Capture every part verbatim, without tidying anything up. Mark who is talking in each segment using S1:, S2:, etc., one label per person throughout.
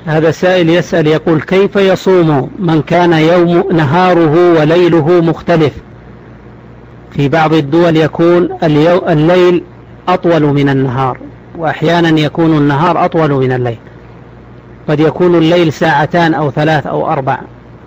S1: هذا سائل يسأل يقول: كيف يصوم من كان يوم نهاره وليله مختلف؟ في بعض الدول يكون الليل أطول من النهار، وأحيانا يكون النهار أطول من الليل، قد يكون الليل ساعتان أو ثلاث أو أربع.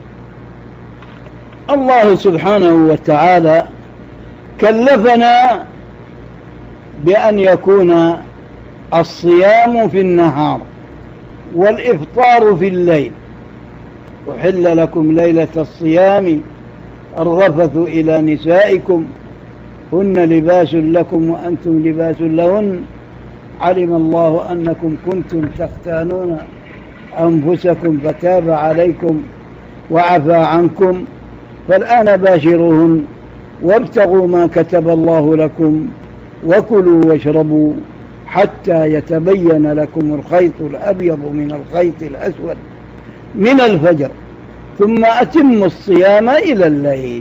S2: الله سبحانه وتعالى كلفنا بأن يكون الصيام في النهار والإفطار في الليل. أحل لكم ليلة الصيام الرفث إلى نسائكم هن لباس لكم وأنتم لباس لهن علم الله أنكم كنتم تختانون أنفسكم فتاب عليكم وعفى عنكم فالآن باشروهن وابتغوا ما كتب الله لكم وكلوا واشربوا حتى يتبين لكم الخيط الأبيض من الخيط الأسود من الفجر ثم أتموا الصيام إلى الليل.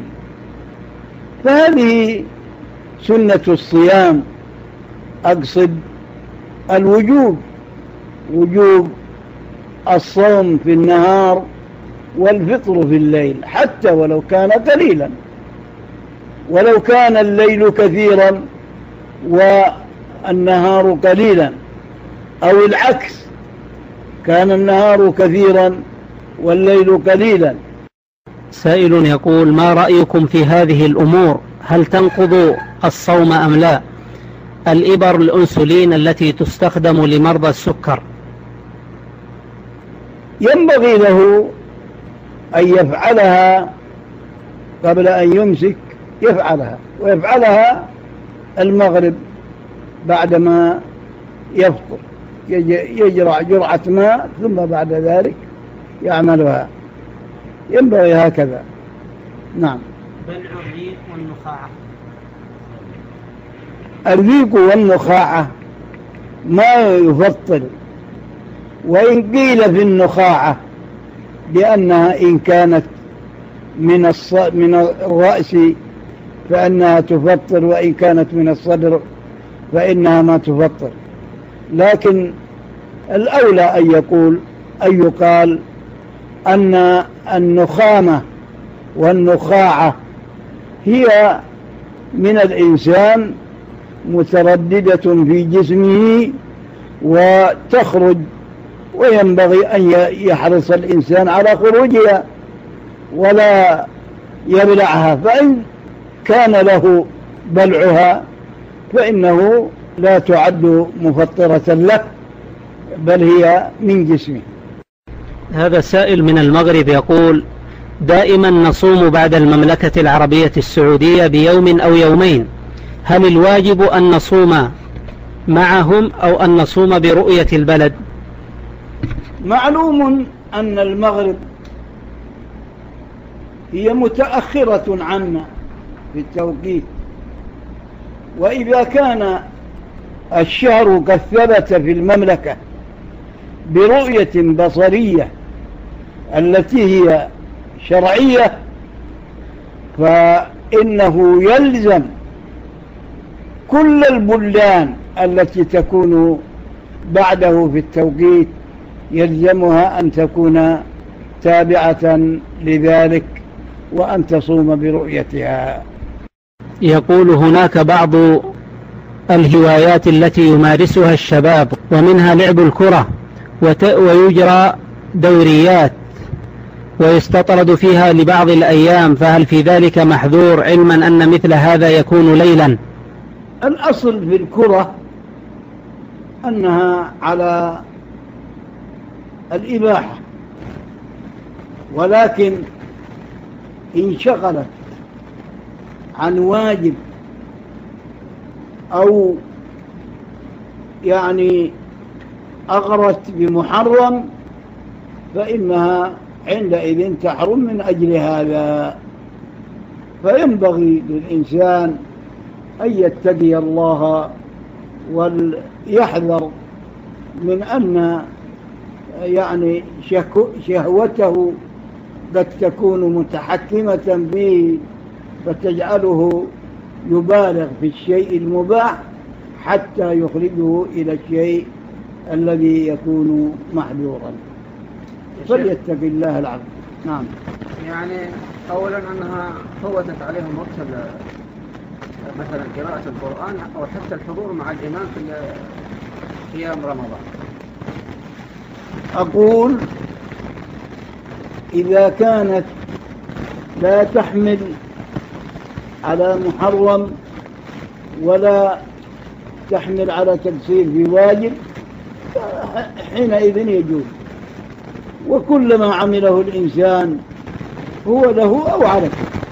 S2: فهذه سنة الصيام، أقصد الوجوب، وجوب الصوم في النهار والفطر في الليل حتى ولو كان قليلا. ولو كان الليل كثيرا والنهار قليلا، أو العكس، كان النهار كثيرا والليل قليلا.
S1: سائل يقول: ما رأيكم في هذه الأمور؟ هل تنقض الصوم أم لا؟ الإبر الأنسولين التي تستخدم لمرضى السكر.
S2: ينبغي له أن يفعلها قبل أن يمسك، يفعلها ويفعلها المغرب بعدما يفطر، يجرع جرعة ماء ثم بعد ذلك يعملها، ينبغي هكذا. نعم.
S1: بلع الريق والنخاعة.
S2: الريق والنخاعة ما يفطر، وإن قيل في النخاعة بأنها إن كانت من الص... من الرأس فإنها تفطر، وإن كانت من الصدر فإنها ما تفطر، لكن الأولى أن يقول أن يقال أن النخامة والنخاعة هي من الإنسان مترددة في جسمه وتخرج، وينبغي أن يحرص الإنسان على خروجها ولا يبلعها، فإن كان له بلعها فإنه لا تعد مفطرة له، بل هي من جسمه.
S1: هذا سائل من المغرب يقول: دائما نصوم بعد المملكة العربية السعودية بيوم أو يومين، هل الواجب أن نصوم معهم أو أن نصوم برؤية البلد؟
S2: معلوم أن المغرب هي متأخرة عنا في التوقيت، وإذا كان الشهر قد ثبت في المملكة برؤية بصرية التي هي شرعية فإنه يلزم كل البلدان التي تكون بعده في التوقيت يلزمها أن تكون تابعة لذلك وأن تصوم برؤيتها.
S1: يقول: هناك بعض الهوايات التي يمارسها الشباب ومنها لعب الكرة، ويجرى دوريات ويستطرد فيها لبعض الأيام، فهل في ذلك محذور علما أن مثل هذا يكون ليلا؟
S2: الأصل في الكرة أنها على الإباحة، ولكن إن شغلت عن واجب أو يعني أغرت بمحرم فإنها عندئذ تحرم من أجل هذا. فينبغي للإنسان أن يتقي الله ويحذر من أن يعني شهوته قد تكون متحكمة به فتجعله يبالغ في الشيء المباح حتى يخرجه إلى الشيء الذي يكون محذورا. فليتق الله العبد. نعم.
S3: يعني أولا أنها فوتت عليهم وقت مثلا قراءة القرآن أو حتى الحضور مع الإمام في أيام رمضان.
S2: أقول إذا كانت لا تحمل على محرم ولا تحمل على تقصير في واجب حينئذ يجوز، وكل ما عمله الإنسان هو له أو عليه،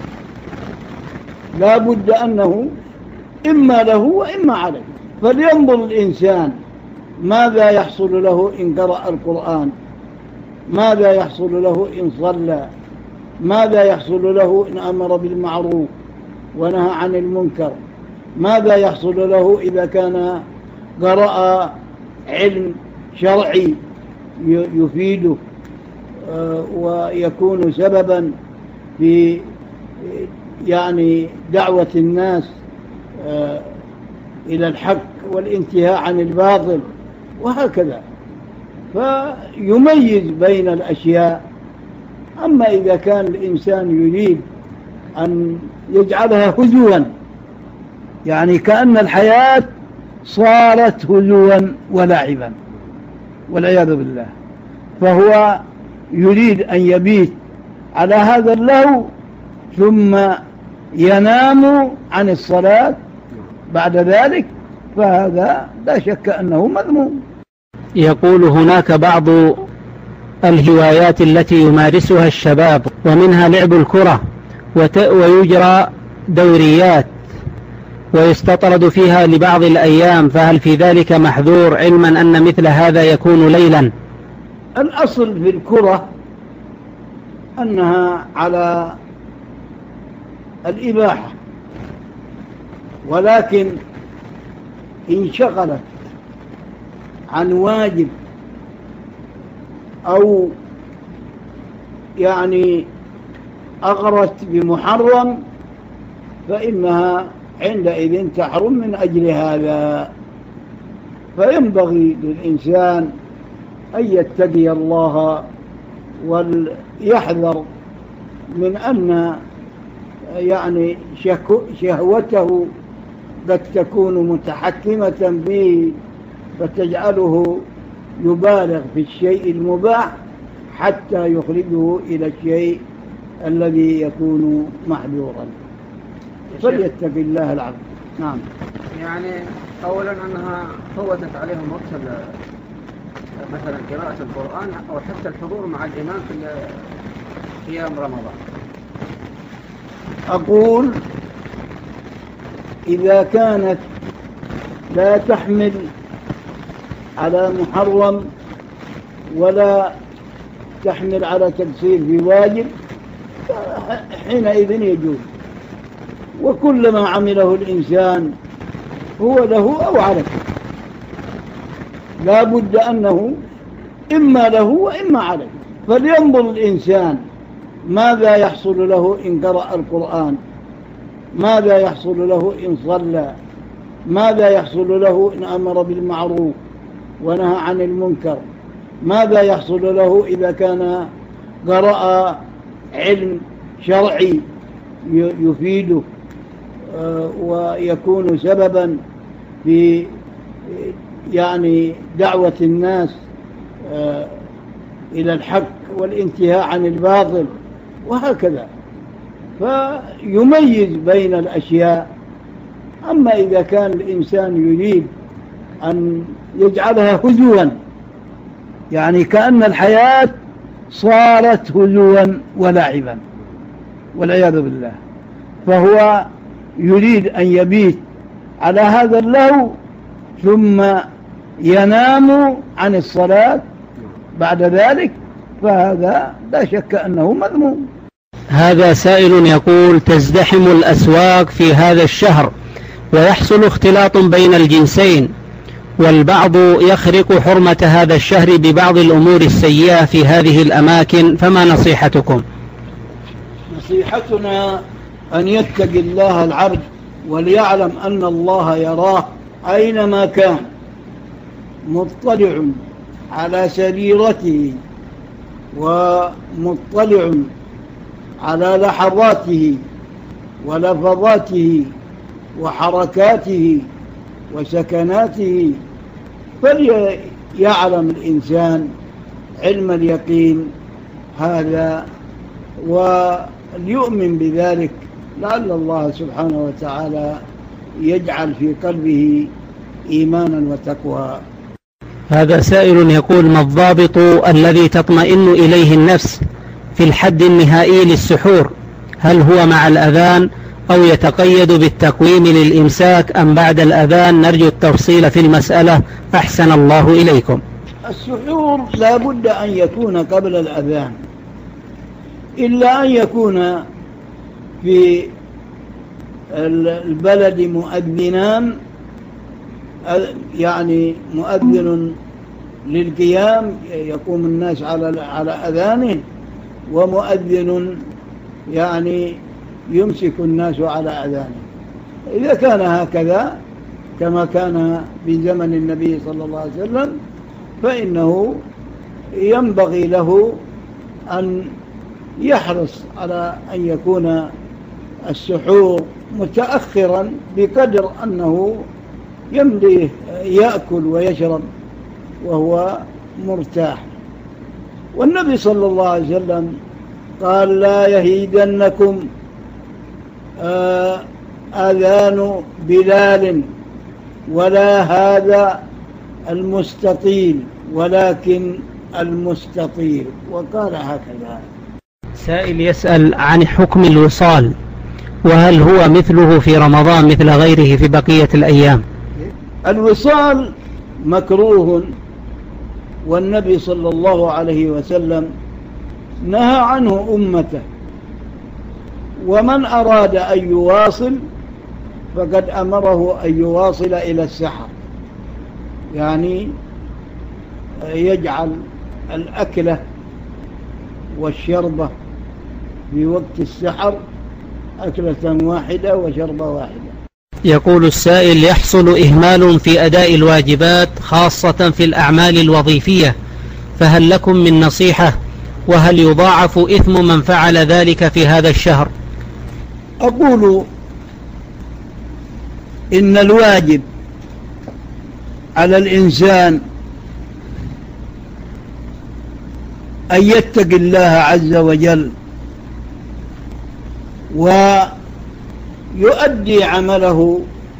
S2: لا بد أنه إما له وإما عليه. فلينظر الإنسان ماذا يحصل له إن قرأ القرآن، ماذا يحصل له إن صلى، ماذا يحصل له إن أمر بالمعروف ونهى عن المنكر، ماذا يحصل له إذا كان قرأ علم شرعي يفيده ويكون سببا في يعني دعوة الناس إلى الحق والانتهاء عن الباطل وهكذا، فيميز بين الأشياء. أما إذا كان الإنسان يريد أن يجعلها هزوا، يعني كأن الحياة صارت هزوا ولعبا والعياذ بالله، فهو يريد أن يبيت على هذا اللهو ثم ينام عن الصلاة بعد ذلك، فهذا لا شك أنه مذموم.
S1: يقول هناك بعض الهوايات التي يمارسها الشباب ومنها لعب الكرة ويجرى دوريات ويستطرد فيها لبعض الأيام، فهل في ذلك محذور علما أن مثل هذا يكون ليلا؟
S2: الأصل في الكرة أنها على الإباحة، ولكن إن شغلت عن واجب أو يعني أغرت بمحرم فإنها عندئذ تحرم من أجل هذا. فينبغي للإنسان أن يتقي الله ويحذر من أن يعني شهوته قد تكون متحكمة به فتجعله يبالغ في الشيء المباح حتى يخرجه إلى الشيء الذي يكون محذورا. فليتق الله العبد. نعم.
S3: يعني أولا أنها فوتت عليهم وقت مثلا قراءة القرآن أو حتى الحضور مع الإمام في أيام رمضان.
S2: أقول إذا كانت لا تحمل على محرم ولا تحمل على تقصير في واجب حينئذ يجوز، وكل ما عمله الإنسان هو له أو عليه، لا بد أنه إما له وإما عليه. فلينظر الإنسان ماذا يحصل له إن قرأ القرآن، ماذا يحصل له إن صلى، ماذا يحصل له إن أمر بالمعروف ونهى عن المنكر، ماذا يحصل له إذا كان قرأ علم شرعي يفيده ويكون سببا في يعني دعوة الناس إلى الحق والانتهاء عن الباطل وهكذا، فيميز بين الأشياء. أما إذا كان الإنسان يريد أن يجعلها هزوا، يعني كأن الحياة صارت هزوا ولعبا والعياذ بالله، فهو يريد أن يبيت على هذا اللهو ثم ينام عن الصلاة بعد ذلك، فهذا لا شك أنه مذموم.
S1: هذا سائل يقول: تزدحم الأسواق في هذا الشهر ويحصل اختلاط بين الجنسين، والبعض يخرق حرمة هذا الشهر ببعض الأمور السيئة في هذه الأماكن، فما نصيحتكم؟
S2: نصيحتنا أن يتقي الله العبد وليعلم أن الله يراه أينما كان، مطلع على سريرته ومطلع على لحظاته ولفظاته وحركاته وسكناته، فليعلم الإنسان علم اليقين هذا وليؤمن بذلك، لعل الله سبحانه وتعالى يجعل في قلبه إيمانا وتقوى.
S1: هذا سائل يقول: ما الضابط الذي تطمئن إليه النفس في الحد النهائي للسحور؟ هل هو مع الأذان أو يتقيد بالتقويم للإمساك أم بعد الأذان؟ نرجو التفصيل في المسألة، أحسن الله إليكم.
S2: السحور لا بد أن يكون قبل الأذان، إلا أن يكون في البلد مؤذنان، يعني مؤذن للقيام يقوم الناس على على أذانه، ومؤذن يعني يمسك الناس على أذانه. إذا كان هكذا كما كان في زمن النبي صلى الله عليه وسلم، فإنه ينبغي له أن يحرص على أن يكون السحور متأخرا بقدر أنه يمضي يأكل ويشرب وهو مرتاح. والنبي صلى الله عليه وسلم قال: لا يهيدنكم آذان بلال ولا هذا المستطيل ولكن المستطيل، وقال هكذا.
S1: سائل يسأل عن حكم الوصال، وهل هو مثله في رمضان مثل غيره في بقية الأيام؟
S2: الوصال مكروه، والنبي صلى الله عليه وسلم نهى عنه أمته، ومن أراد أن يواصل فقد أمره أن يواصل إلى السحر، يعني يجعل الأكلة والشربة في وقت السحر أكلة واحدة وشربة واحدة.
S1: يقول السائل: يحصل إهمال في أداء الواجبات خاصة في الأعمال الوظيفية، فهل لكم من نصيحة؟ وهل يضاعف إثم من فعل ذلك في هذا الشهر؟
S2: أقول إن الواجب على الإنسان أن يتقي الله عز وجل ويؤدي عمله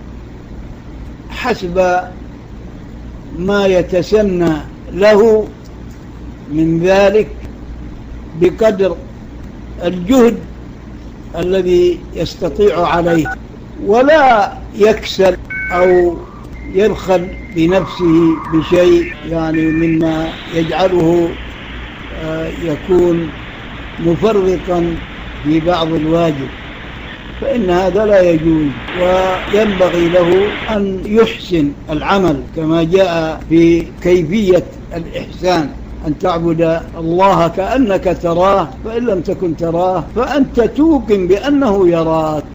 S2: حسب ما يتسنى له من ذلك بقدر الجهد الذي يستطيع عليه، ولا يكسل أو يبخل بنفسه بشيء يعني مما يجعله يكون مفرطا في بعض الواجب، فإن هذا لا يجوز، وينبغي له أن يحسن العمل كما جاء في كيفية الإحسان، أن تعبد الله كأنك تراه، فإن لم تكن تراه فأنت توقن بأنه يراك.